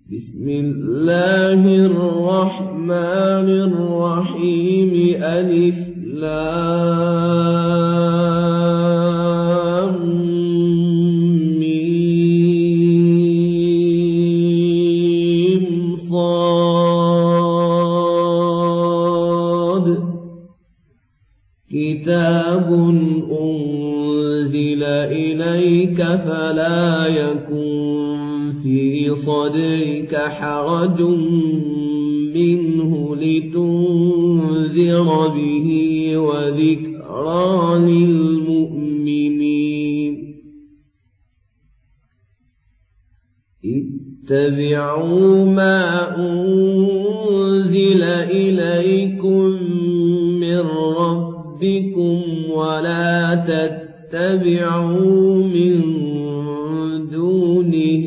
بسم الله الرحمن الرحيم. ألف لام ميم صاد. كتاب أنزل إليك فلا يكن في صدرك حرج منه لتنذر به وذكرى للمؤمنين. اتبعوا ما أنزل إليكم من ربكم ولا تتبعوا من دونه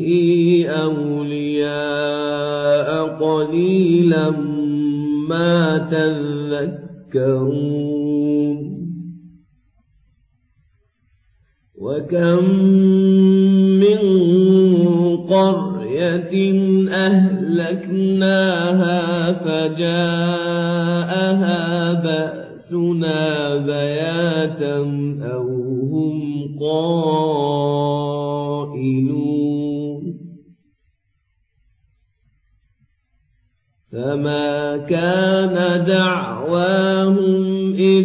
أولياء قليلا ما تذكرون. وكم من قرية أهلكناها فجاءها بأسنا بياتا أو هم قائلون. فما كان دعواهم إذ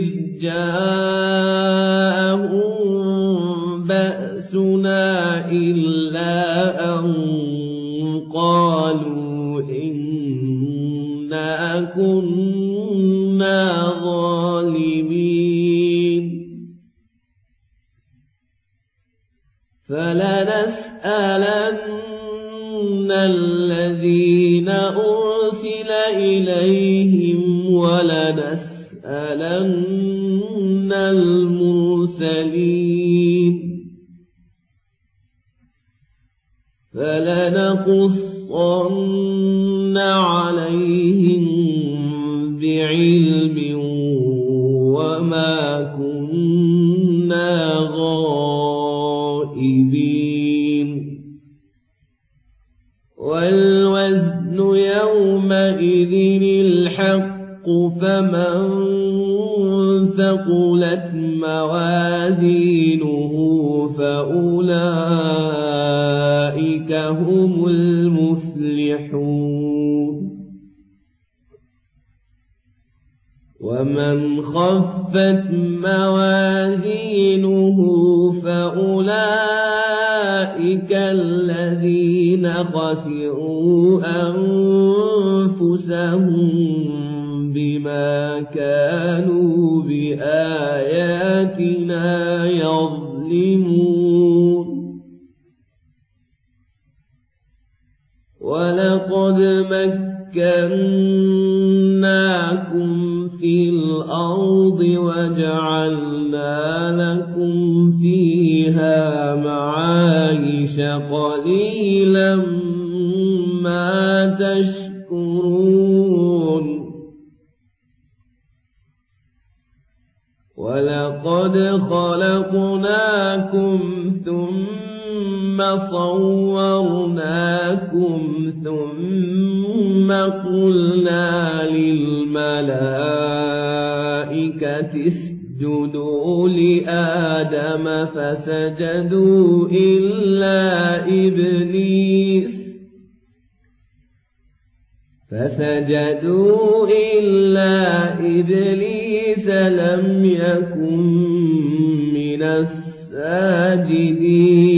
جاءهم بأسنا إلا أن قالوا إنا كنا ظالمين. فلنسألن الذين أرسل إليهم ولنسألن المرسلين. فلنقصن عليهم بعلم وما كنا غائبين. والوزن يومئذ الحق فمن ثقلت موازينه فأولئك هم المفلحون. ومن خفت موازينه فأولئك الذين خسروا أنفسهم بما كانوا بآياتنا يظلمون. ولقد مكناكم في الأرض وجعلنا لكم فيها معايش قليلا ما تشكرون. ولقد خلقناكم ثم صورناكم ثم قلنا للملائكة اسجدوا لآدم فسجدوا إلا إبليس لم يكن من الساجدين.